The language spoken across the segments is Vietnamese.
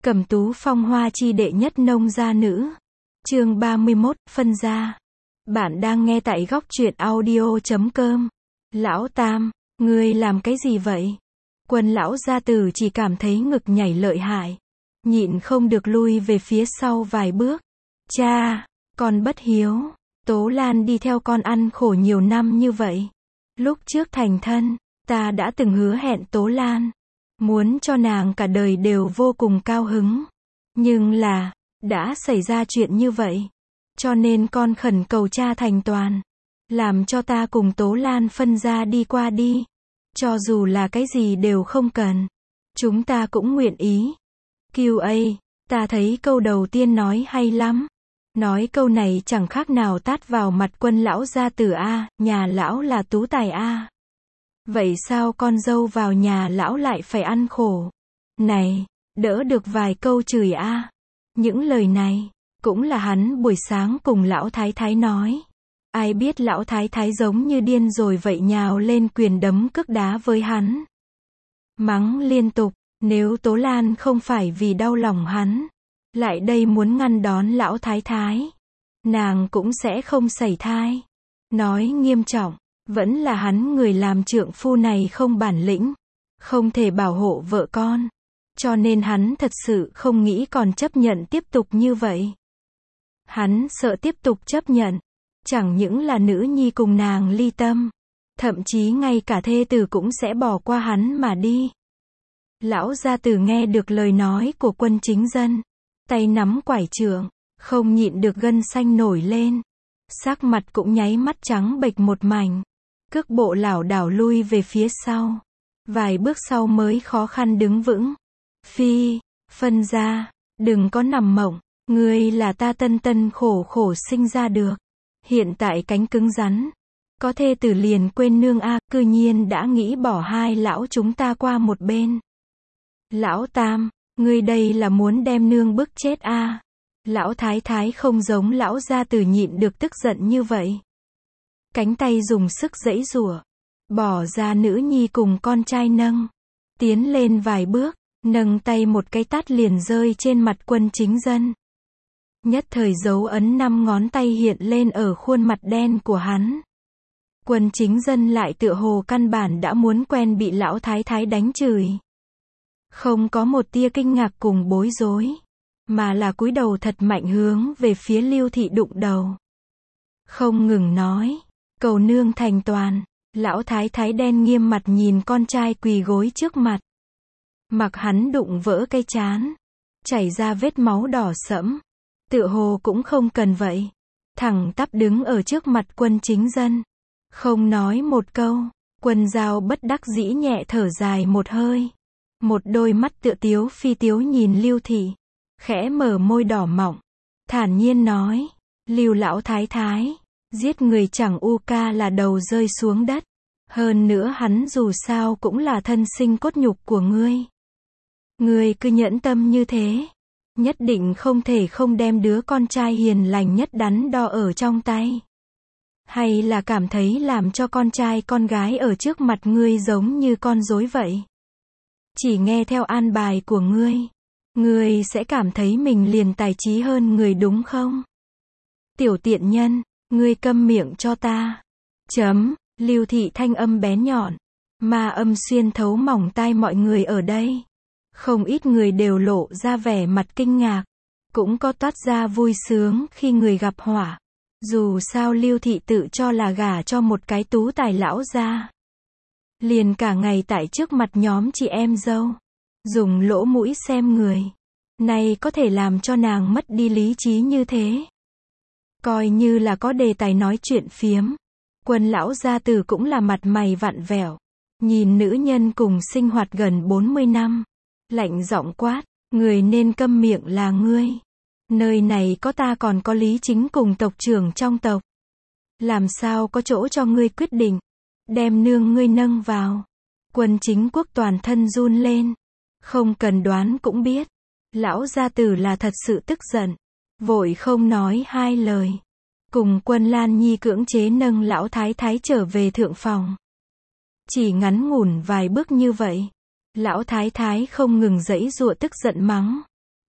Cẩm Tú phong hoa chi đệ nhất nông gia nữ. Chương 31, phân gia. Bạn đang nghe tại góc truyện audio.com. Lão Tam, ngươi làm cái gì vậy? Quân lão gia tử chỉ cảm thấy ngực nhảy lợi hại. Nhịn không được lui về phía sau vài bước. Cha, con bất hiếu. Tố Lan đi theo con ăn khổ nhiều năm như vậy. Lúc trước thành thân, ta đã từng hứa hẹn Tố Lan. Muốn cho nàng cả đời đều vô cùng cao hứng. Nhưng là, đã xảy ra chuyện như vậy. Cho nên con khẩn cầu cha thành toàn. Làm cho ta cùng Tố Lan phân ra đi qua đi. Cho dù là cái gì đều không cần. Chúng ta cũng nguyện ý. QA, ta thấy câu đầu tiên nói hay lắm. Nói câu này chẳng khác nào tát vào mặt Quân lão gia tử a, nhà lão là tú tài a. Vậy sao con dâu vào nhà lão lại phải ăn khổ? Này, đỡ được vài câu chửi a. Những lời này, cũng là hắn buổi sáng cùng lão thái thái nói. Ai biết lão thái thái giống như điên rồi vậy nhào lên quyền đấm cước đá với hắn. Mắng liên tục, nếu Tố Lan không phải vì đau lòng hắn, lại đây muốn ngăn đón lão thái thái, nàng cũng sẽ không sảy thai. Nói nghiêm trọng, vẫn là hắn người làm trượng phu này không bản lĩnh, không thể bảo hộ vợ con. Cho nên hắn thật sự không nghĩ còn chấp nhận tiếp tục như vậy. Hắn sợ tiếp tục chấp nhận, chẳng những là nữ nhi cùng nàng ly tâm, thậm chí ngay cả thê tử cũng sẽ bỏ qua hắn mà đi. Lão gia tử nghe được lời nói của Quân Chính Dân, tay nắm quải trượng, không nhịn được gân xanh nổi lên. Sắc mặt cũng nháy mắt trắng bệch một mảnh. Cước bộ lảo đảo lui về phía sau. Vài bước sau mới khó khăn đứng vững. Phi, phân gia, đừng có nằm mộng. Ngươi là ta tân tân khổ khổ sinh ra được. Hiện tại cánh cứng rắn. Có thê tử liền quên nương a, cư nhiên đã nghĩ bỏ hai lão chúng ta qua một bên. Lão Tam, ngươi đây là muốn đem nương bức chết a. Lão thái thái không giống lão gia tử nhịn được tức giận như vậy. Cánh tay dùng sức giãy giụa, bỏ ra nữ nhi cùng con trai nâng. Tiến lên vài bước, nâng tay một cái tát liền rơi trên mặt Quân Chính Dân. Nhất thời dấu ấn 5 ngón tay hiện lên ở khuôn mặt đen của hắn. Quân Chính Dân lại tựa hồ căn bản đã muốn quen bị lão thái thái đánh chửi. Không có một tia kinh ngạc cùng bối rối, mà là cúi đầu thật mạnh hướng về phía Lưu Thị đụng đầu. Không ngừng nói, cầu nương thành toàn. Lão thái thái đen nghiêm mặt nhìn con trai quỳ gối trước mặt. Mặc hắn đụng vỡ cái trán, chảy ra vết máu đỏ sẫm. Tựa hồ cũng không cần vậy. Thẳng tắp đứng ở trước mặt Quân Chính Dân. Không nói một câu, Quân Giao bất đắc dĩ nhẹ thở dài một hơi. Một đôi mắt tựa tiếu phi tiếu nhìn Lưu Thị. Khẽ mở môi đỏ mọng. Thản nhiên nói, Lưu lão thái thái, giết người chẳng u ca là đầu rơi xuống đất. Hơn nữa hắn dù sao cũng là thân sinh cốt nhục của ngươi. Ngươi cứ nhẫn tâm như thế. Nhất định không thể không đem đứa con trai hiền lành nhất đắn đo ở trong tay. Hay là cảm thấy làm cho con trai con gái ở trước mặt ngươi giống như con rối vậy. Chỉ nghe theo an bài của ngươi. Ngươi sẽ cảm thấy mình liền tài trí hơn người đúng không? Tiểu tiện nhân, ngươi câm miệng cho ta. Lưu Thị thanh âm bén nhọn. Ma âm xuyên thấu mỏng tai mọi người ở đây. Không ít người đều lộ ra vẻ mặt kinh ngạc. Cũng có toát ra vui sướng khi người gặp họa. Dù sao Lưu Thị tự cho là gả cho một cái tú tài lão gia. Liền cả ngày tại trước mặt nhóm chị em dâu. Dùng lỗ mũi xem người. Này có thể làm cho nàng mất đi lý trí như thế. Coi như là có đề tài nói chuyện phiếm. Quân lão gia tử cũng là mặt mày vặn vẹo. Nhìn nữ nhân cùng sinh hoạt gần 40 năm. Lạnh giọng quát, người nên câm miệng là ngươi. Nơi này có ta còn có Lý Chính cùng tộc trưởng trong tộc. Làm sao có chỗ cho ngươi quyết định. Đem nương ngươi nâng vào. Quân Chính Quốc toàn thân run lên. Không cần đoán cũng biết. Lão gia tử là thật sự tức giận. Vội không nói hai lời. Cùng Quân Lan Nhi cưỡng chế nâng lão thái thái trở về thượng phòng. Chỉ ngắn ngủn vài bước như vậy. Lão thái thái không ngừng giãy giụa tức giận mắng.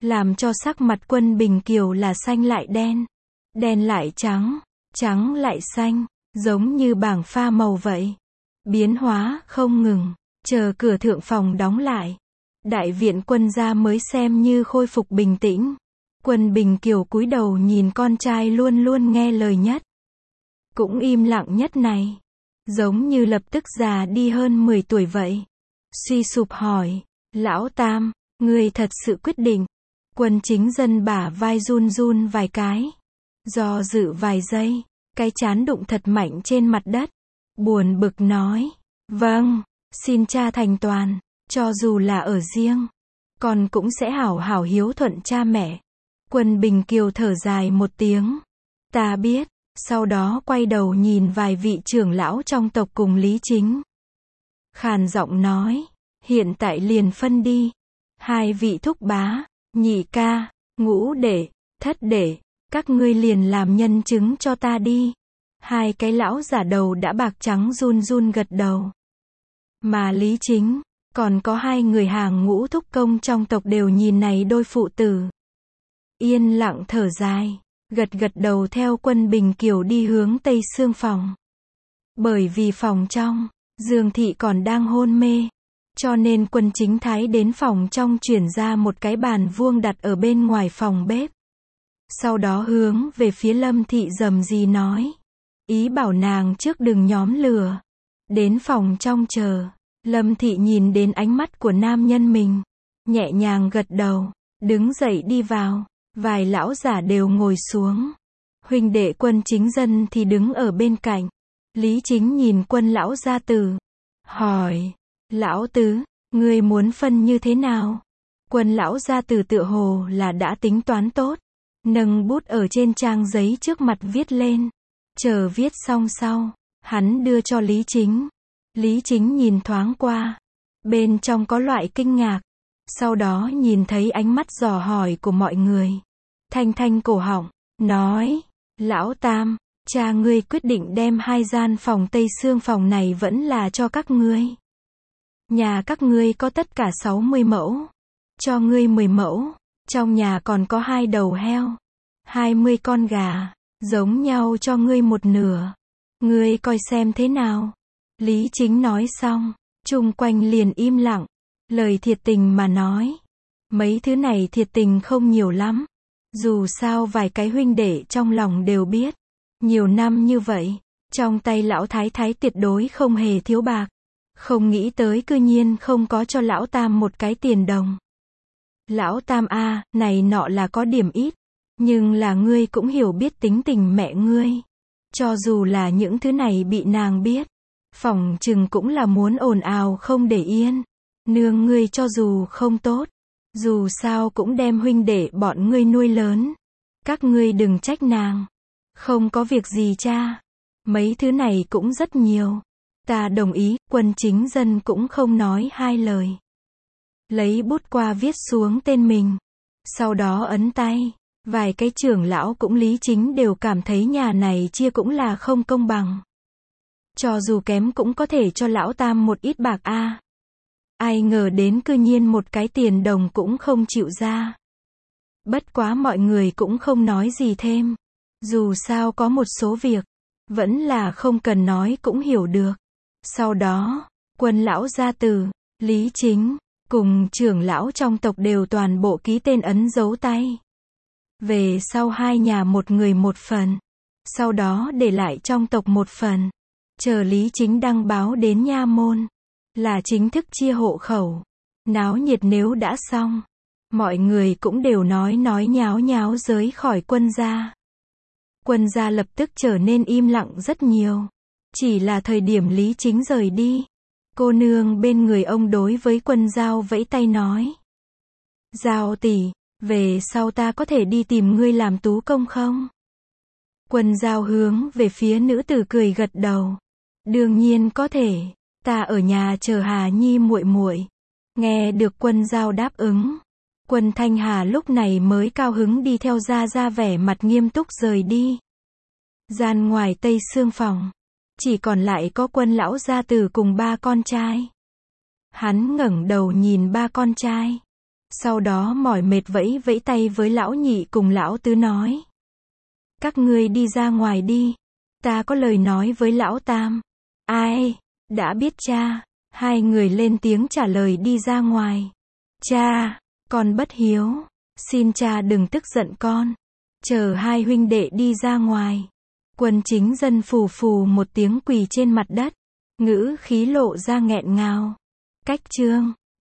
làm cho sắc mặt Quân Bình Kiều là xanh lại đen, đen lại trắng, trắng lại xanh, giống như bảng pha màu vậy. Biến hóa không ngừng, chờ cửa thượng phòng đóng lại. Đại viện Quân gia mới xem như khôi phục bình tĩnh. Quân Bình Kiều cúi đầu nhìn con trai luôn luôn nghe lời nhất, cũng im lặng nhất này, giống như lập tức già đi hơn 10 tuổi vậy. Suy sụp hỏi, lão Tam, ngươi thật sự quyết định? Quân Chính Dân bả vai run run vài cái, do dự vài giây, cái trán đụng thật mạnh trên mặt đất, buồn bực nói, vâng, xin cha thành toàn, cho dù là ở riêng, con cũng sẽ hảo hảo hiếu thuận cha mẹ. Quân Bình Kiều thở dài một tiếng, ta biết, sau đó quay đầu nhìn vài vị trưởng lão trong tộc cùng Lý Chính. Khàn giọng nói, hiện tại liền phân đi, 2 vị thúc bá, nhị ca, ngũ đệ, thất đệ, các ngươi liền làm nhân chứng cho ta đi. 2 cái lão giả đầu đã bạc trắng run run gật đầu. Mà Lý Chính, còn có 2 người hàng ngũ thúc công trong tộc đều nhìn này đôi phụ tử. Yên lặng thở dài, gật gật đầu theo Quân Bình Kiều đi hướng Tây Sương phòng. Bởi vì phòng trong, Dương Thị còn đang hôn mê, cho nên Quân Chính Thái đến phòng trong chuyển ra một cái bàn vuông đặt ở bên ngoài phòng bếp. Sau đó hướng về phía Lâm Thị rầm rì nói, ý bảo nàng trước đừng nhóm lửa. Đến phòng trong chờ, Lâm Thị nhìn đến ánh mắt của nam nhân mình, nhẹ nhàng gật đầu, đứng dậy đi vào. Vài lão giả đều ngồi xuống. Huynh đệ Quân Chính Dân thì đứng ở bên cạnh. Lý Chính nhìn Quân lão gia tử, hỏi, lão tứ, ngươi muốn phân như thế nào? Quân lão gia tử tựa hồ là đã tính toán tốt, nâng bút ở trên trang giấy trước mặt viết lên. Chờ viết xong sau, hắn đưa cho Lý Chính. Lý Chính nhìn thoáng qua, bên trong có loại kinh ngạc, sau đó nhìn thấy ánh mắt dò hỏi của mọi người. Thanh thanh cổ họng, nói, lão Tam, cha ngươi quyết định đem 2 gian phòng Tây Sương phòng này vẫn là cho các ngươi. Nhà các ngươi có tất cả 60 mẫu, cho ngươi 10 mẫu, trong nhà còn có 2 đầu heo, 20 con gà, giống nhau cho ngươi 1/2. Ngươi coi xem thế nào? Lý Chính nói xong, chung quanh liền im lặng, lời thiệt tình mà nói. Mấy thứ này thiệt tình không nhiều lắm. Dù sao vài cái huynh đệ trong lòng đều biết, nhiều năm như vậy, trong tay lão thái thái tuyệt đối không hề thiếu bạc. Không nghĩ tới cư nhiên không có cho lão Tam một cái tiền đồng. Lão Tam a, này nọ là có điểm ít, nhưng là ngươi cũng hiểu biết tính tình mẹ ngươi. Cho dù là những thứ này bị nàng biết, phỏng chừng cũng là muốn ồn ào không để yên. Nương ngươi cho dù không tốt, dù sao cũng đem huynh đệ bọn ngươi nuôi lớn. Các ngươi đừng trách nàng. Không có việc gì cha. Mấy thứ này cũng rất nhiều. Ta đồng ý. Quân Chính Dân cũng không nói 2 lời. Lấy bút qua viết xuống tên mình. Sau đó ấn tay. Vài cái trưởng lão cũng Lý Chính đều cảm thấy nhà này chia cũng là không công bằng. Cho dù kém cũng có thể cho lão Tam một ít bạc a. Ai ngờ đến cư nhiên một cái tiền đồng cũng không chịu ra. Bất quá mọi người cũng không nói gì thêm. Dù sao có một số việc, vẫn là không cần nói cũng hiểu được. Sau đó, Quân lão gia tử, Lý Chính, cùng trưởng lão trong tộc đều toàn bộ ký tên ấn dấu tay. Về sau 2 nhà một người một phần. Sau đó để lại trong tộc một phần. Chờ Lý Chính đăng báo đến nha môn. Là chính thức chia hộ khẩu. Náo nhiệt nếu đã xong. Mọi người cũng đều nói nháo nháo rời khỏi Quân gia. Quân gia lập tức trở nên im lặng rất nhiều. Chỉ là thời điểm Lý Chính rời đi. Cô nương bên người ông đối với Quân Giao vẫy tay nói. Giao tỷ, về sau ta có thể đi tìm ngươi làm tú công không? Quân Giao hướng về phía nữ tử cười gật đầu. Đương nhiên có thể. Ta ở nhà chờ Hà Nhi muội muội. Nghe được Quân Giao đáp ứng. Quân Thanh Hà lúc này mới cao hứng đi theo ra vẻ mặt nghiêm túc rời đi. Gian ngoài Tây Sương phòng. Chỉ còn lại có Quân lão gia tử cùng 3 con trai. Hắn ngẩng đầu nhìn 3 con trai. Sau đó mỏi mệt vẫy vẫy tay với lão nhị cùng lão tứ nói. Các ngươi đi ra ngoài đi. Ta có lời nói với lão tam. Ai? Đã biết cha. Hai người lên tiếng trả lời đi ra ngoài. Cha, con bất hiếu. Xin cha đừng tức giận con. Chờ hai huynh đệ đi ra ngoài. Quân chính dân phù phù một tiếng quỳ trên mặt đất. Ngữ khí lộ ra nghẹn ngào. Cách chương